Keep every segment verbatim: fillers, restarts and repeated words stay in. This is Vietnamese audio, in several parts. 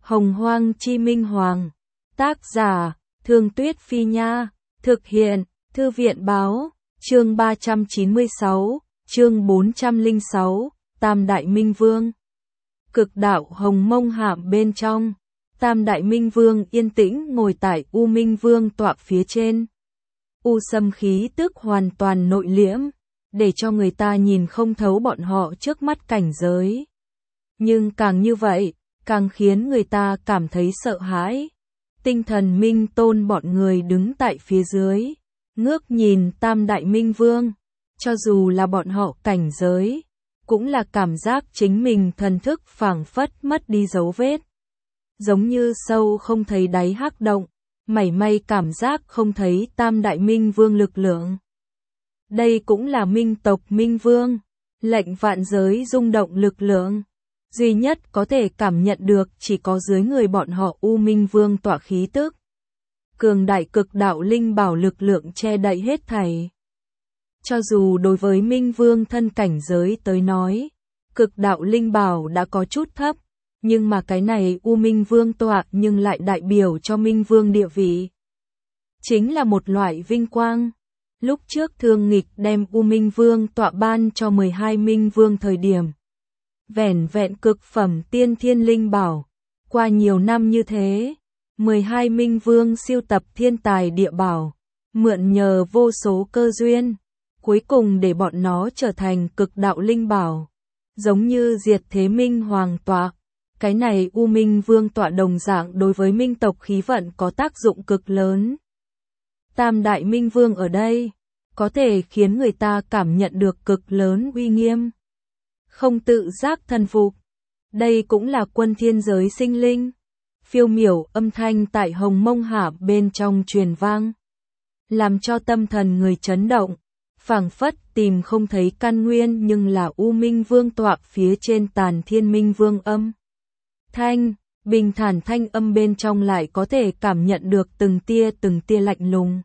Hồng Hoang Chi Minh Hoàng. Tác giả, Thương Tuyết Phi Nha. Thực hiện, Thư viện Báo. Chương ba trăm chín mươi sáu, chương bốn trăm lẻ sáu, Tam Đại Minh Vương. Cực đạo Hồng Mông Hạm bên trong, Tam Đại Minh Vương yên tĩnh ngồi tại U Minh Vương tọa phía trên. U Sâm khí tức hoàn toàn nội liễm, để cho người ta nhìn không thấu bọn họ trước mắt cảnh giới. Nhưng càng như vậy, càng khiến người ta cảm thấy sợ hãi. Tinh thần Minh Tôn bọn người đứng tại phía dưới, ngước nhìn Tam Đại Minh Vương, cho dù là bọn họ cảnh giới, cũng là cảm giác chính mình thần thức phảng phất mất đi dấu vết. Giống như sâu không thấy đáy hắc động, mảy may cảm giác không thấy Tam Đại Minh Vương lực lượng. Đây cũng là Minh tộc Minh Vương, lệnh vạn giới rung động lực lượng. Duy nhất có thể cảm nhận được chỉ có dưới người bọn họ U Minh Vương tỏa khí tức. Cường đại cực đạo linh bảo lực lượng che đậy hết thảy. Cho dù đối với Minh Vương thân cảnh giới tới nói, cực đạo linh bảo đã có chút thấp, nhưng mà cái này U Minh Vương tọa nhưng lại đại biểu cho Minh Vương địa vị. Chính là một loại vinh quang. Lúc trước Thương Nghịch đem U Minh Vương tọa ban cho mười hai Minh Vương thời điểm. Vẻn vẹn cực phẩm tiên thiên linh bảo. Qua nhiều năm như thế, mười hai Minh Vương siêu tập thiên tài địa bảo, mượn nhờ vô số cơ duyên, cuối cùng để bọn nó trở thành cực đạo linh bảo. Giống như diệt thế Minh Hoàng tọa, cái này U Minh Vương tọa đồng dạng đối với Minh tộc khí vận có tác dụng cực lớn. Tam Đại Minh Vương ở đây, có thể khiến người ta cảm nhận được cực lớn uy nghiêm. Không tự giác thần phục. Đây cũng là quân thiên giới sinh linh. Phiêu miểu âm thanh tại Hồng Mông Hạm bên trong truyền vang, làm cho tâm thần người chấn động, phảng phất tìm không thấy căn nguyên, nhưng là U Minh Vương tọa phía trên Tàn Thiên Minh Vương âm. Thanh, bình thản thanh âm bên trong lại có thể cảm nhận được từng tia từng tia lạnh lùng.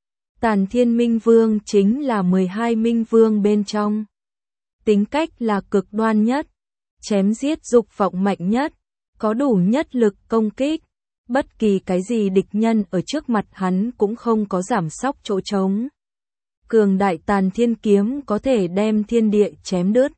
Tàn Thiên Minh Vương chính là mười hai Minh Vương bên trong. Tính cách là cực đoan nhất, chém giết dục vọng mạnh nhất, có đủ nhất lực công kích. Bất kỳ cái gì địch nhân ở trước mặt hắn cũng không có giảm sóc chỗ trống. Cường đại Tàn Thiên kiếm có thể đem thiên địa chém đứt.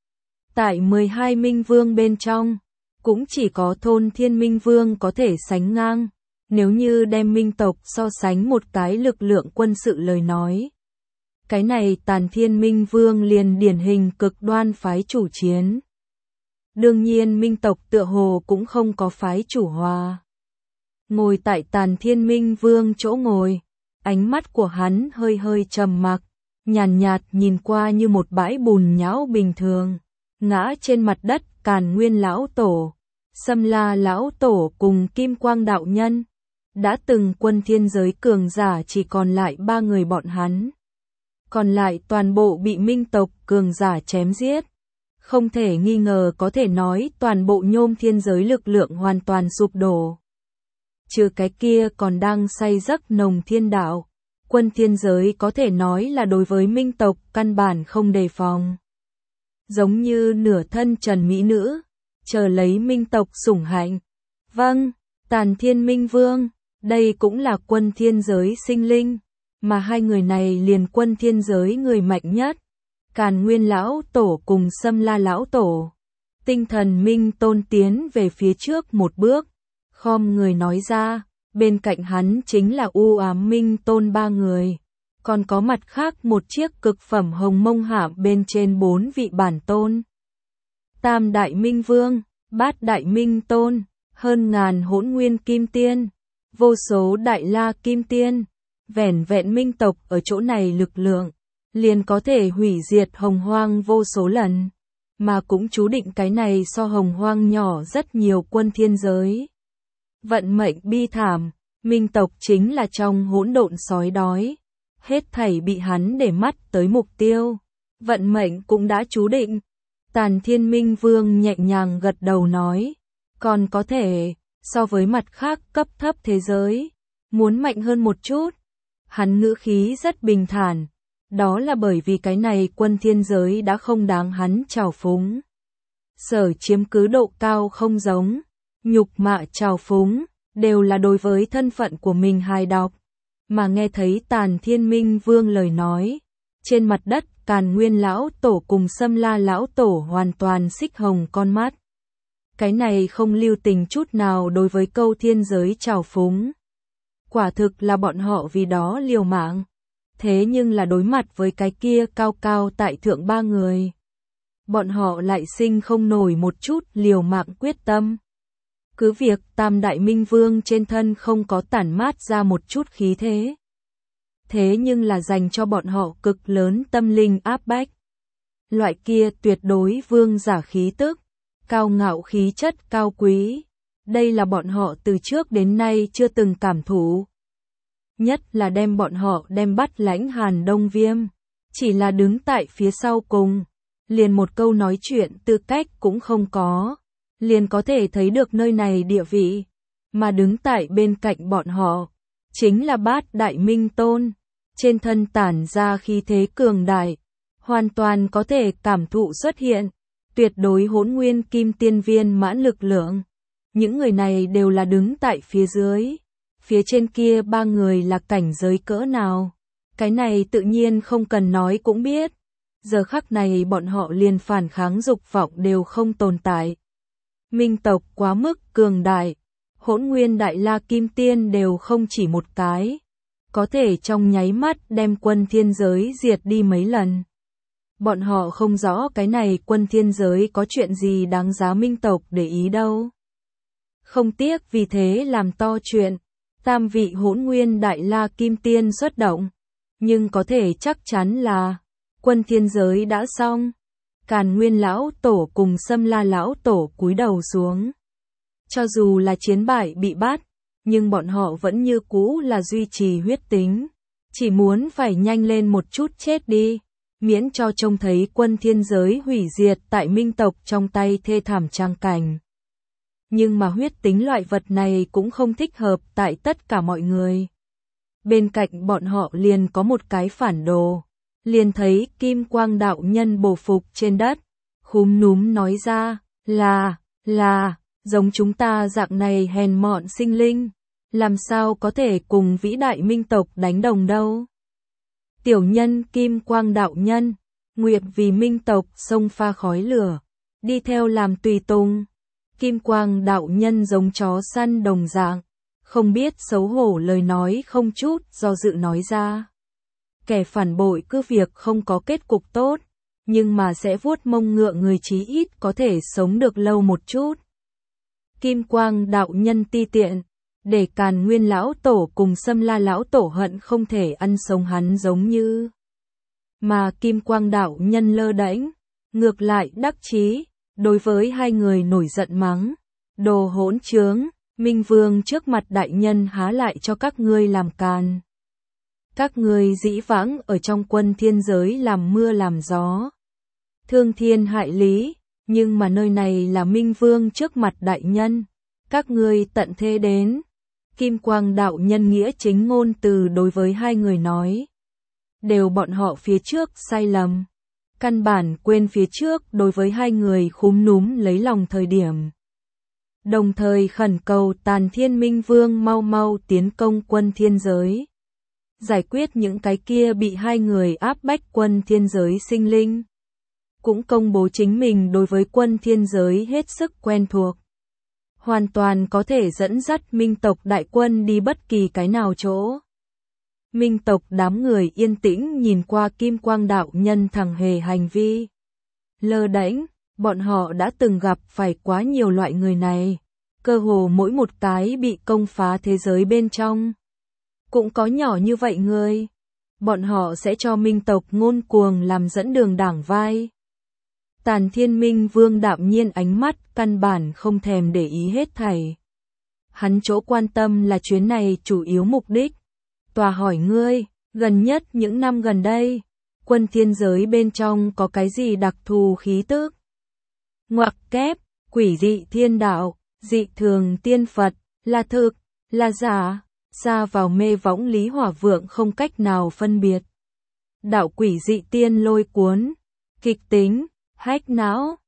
Tại mười hai Minh Vương bên trong, cũng chỉ có Thôn Thiên Minh Vương có thể sánh ngang. Nếu như đem Minh tộc so sánh một cái lực lượng quân sự lời nói, cái này Tàn Thiên Minh Vương liền điển hình cực đoan phái chủ chiến. Đương nhiên Minh tộc tựa hồ cũng không có phái chủ hòa. Ngồi tại Tàn Thiên Minh Vương chỗ ngồi, ánh mắt của hắn hơi hơi trầm mặc, nhàn nhạt, nhạt nhìn qua như một bãi bùn nhão bình thường. Ngã trên mặt đất Càn Nguyên lão tổ, Sâm La lão tổ cùng Kim Quang đạo nhân. Đã từng quân thiên giới cường giả chỉ còn lại ba người bọn hắn. Còn lại toàn bộ bị Minh tộc cường giả chém giết. Không thể nghi ngờ có thể nói toàn bộ nhôm thiên giới lực lượng hoàn toàn sụp đổ. Trừ cái kia còn đang say giấc nồng thiên đạo. Quân thiên giới có thể nói là đối với Minh tộc căn bản không đề phòng. Giống như nửa thân trần mỹ nữ, chờ lấy Minh tộc sủng hạnh. Vâng, Tàn Thiên Minh Vương, đây cũng là quân thiên giới sinh linh, mà hai người này liền quân thiên giới người mạnh nhất. Càn Nguyên lão tổ cùng Sâm La lão tổ. Tinh thần Minh Tôn tiến về phía trước một bước, khom người nói ra, bên cạnh hắn chính là U Ám Minh Tôn ba người, còn có mặt khác một chiếc cực phẩm Hồng Mông Hạm bên trên bốn vị bản tôn. Tam Đại Minh Vương, Bát Đại Minh Tôn, hơn ngàn hỗn nguyên kim tiên, vô số đại la kim tiên, vẻn vẹn Minh tộc ở chỗ này lực lượng, liền có thể hủy diệt Hồng Hoang vô số lần, mà cũng chú định cái này so Hồng Hoang nhỏ rất nhiều quân thiên giới. Vận mệnh bi thảm, Minh tộc chính là trong hỗn độn sói đói, hết thảy bị hắn để mắt tới mục tiêu, vận mệnh cũng đã chú định. Tàn Thiên Minh Vương nhẹ nhàng gật đầu nói, còn có thể, so với mặt khác cấp thấp thế giới, muốn mạnh hơn một chút. Hắn ngữ khí rất bình thản, đó là bởi vì cái này quân thiên giới đã không đáng hắn trào phúng. Sở chiếm cứ độ cao không giống, nhục mạ trào phúng, đều là đối với thân phận của mình hài độc. Mà nghe thấy Tàn Thiên Minh Vương lời nói, trên mặt đất Càn Nguyên lão tổ cùng Sâm La lão tổ hoàn toàn xích hồng con mắt. Cái này không lưu tình chút nào đối với câu thiên giới trào phúng. Quả thực là bọn họ vì đó liều mạng. Thế nhưng là đối mặt với cái kia cao cao tại thượng ba người. Bọn họ lại sinh không nổi một chút liều mạng quyết tâm. Cứ việc Tam Đại Minh Vương trên thân không có tản mát ra một chút khí thế. Thế nhưng là dành cho bọn họ cực lớn tâm linh áp bách. Loại kia tuyệt đối vương giả khí tức, cao ngạo khí chất cao quý. Đây là bọn họ từ trước đến nay chưa từng cảm thụ. Nhất là đem bọn họ đem bắt lãnh Hàn Đông Viêm. Chỉ là đứng tại phía sau cùng. Liền một câu nói chuyện tư cách cũng không có. Liền có thể thấy được nơi này địa vị. Mà đứng tại bên cạnh bọn họ. Chính là Bát Đại Minh Tôn. Trên thân tản ra khí thế cường đại. Hoàn toàn có thể cảm thụ xuất hiện. Tuyệt đối hỗn nguyên kim tiên viên mãn lực lượng. Những người này đều là đứng tại phía dưới. Phía trên kia ba người là cảnh giới cỡ nào. Cái này tự nhiên không cần nói cũng biết. Giờ khắc này bọn họ liền phản kháng dục vọng đều không tồn tại. Minh tộc quá mức cường đại. Hỗn nguyên đại la kim tiên đều không chỉ một cái. Có thể trong nháy mắt đem quân thiên giới diệt đi mấy lần. Bọn họ không rõ cái này quân thiên giới có chuyện gì đáng giá minh tộc để ý đâu. Không tiếc vì thế làm to chuyện. Tam vị hỗn nguyên đại la kim tiên xuất động. Nhưng có thể chắc chắn là quân thiên giới đã xong. Càn Nguyên lão tổ cùng Sâm La lão tổ cúi đầu xuống. Cho dù là chiến bại bị bắt, nhưng bọn họ vẫn như cũ là duy trì huyết tính. Chỉ muốn phải nhanh lên một chút chết đi. Miễn cho trông thấy quân thiên giới hủy diệt tại minh tộc trong tay thê thảm trang cảnh. Nhưng mà huyết tính loại vật này cũng không thích hợp tại tất cả mọi người. Bên cạnh bọn họ liền có một cái phản đồ. Liền thấy Kim Quang đạo nhân bổ phục trên đất. Khúm núm nói ra, là, là, giống chúng ta dạng này hèn mọn sinh linh. Làm sao có thể cùng vĩ đại minh tộc đánh đồng đâu. Tiểu nhân Kim Quang đạo nhân, nguyện vì minh tộc xông pha khói lửa. Đi theo làm tùy tùng. Kim Quang đạo nhân giống chó săn đồng dạng. Không biết xấu hổ lời nói không chút do dự nói ra. Kẻ phản bội cứ việc không có kết cục tốt. Nhưng mà sẽ vuốt mông ngựa người chí ít có thể sống được lâu một chút. Kim Quang đạo nhân ti tiện. Để Càn Nguyên lão tổ cùng Sâm La lão tổ hận không thể ăn sống hắn giống như. Mà Kim Quang đạo nhân lơ đễnh, ngược lại đắc chí, đối với hai người nổi giận mắng. Đồ hỗn trướng, Minh Vương trước mặt đại nhân há lại cho các ngươi làm càn. Các ngươi dĩ vãng ở trong quân thiên giới làm mưa làm gió. Thương thiên hại lý, nhưng mà nơi này là Minh Vương trước mặt đại nhân. Các ngươi tận thế đến. Kim Quang đạo nhân nghĩa chính ngôn từ đối với hai người nói. Đều bọn họ phía trước sai lầm. Căn bản quên phía trước đối với hai người khúm núm lấy lòng thời điểm. Đồng thời khẩn cầu Tàn Thiên Minh Vương mau mau tiến công quân thiên giới. Giải quyết những cái kia bị hai người áp bách quân thiên giới sinh linh. Cũng công bố chính mình đối với quân thiên giới hết sức quen thuộc. Hoàn toàn có thể dẫn dắt minh tộc đại quân đi bất kỳ cái nào chỗ. Minh tộc đám người yên tĩnh nhìn qua Kim Quang đạo nhân thằng hề hành vi. Lơ đễnh, bọn họ đã từng gặp phải quá nhiều loại người này. Cơ hồ mỗi một cái bị công phá thế giới bên trong. Cũng có nhỏ như vậy người. Bọn họ sẽ cho minh tộc ngôn cuồng làm dẫn đường đảng vai. Tàn Thiên Minh Vương đạm nhiên ánh mắt căn bản không thèm để ý hết thảy. Hắn chỗ quan tâm là chuyến này chủ yếu mục đích. Tòa hỏi ngươi, gần nhất những năm gần đây, quân thiên giới bên trong có cái gì đặc thù khí tức? Ngoặc kép, quỷ dị thiên đạo, dị thường tiên Phật, là thực, là giả, xa vào mê võng Lý Hỏa Vượng không cách nào phân biệt. Đạo quỷ dị tiên lôi cuốn, kịch tính, hách não,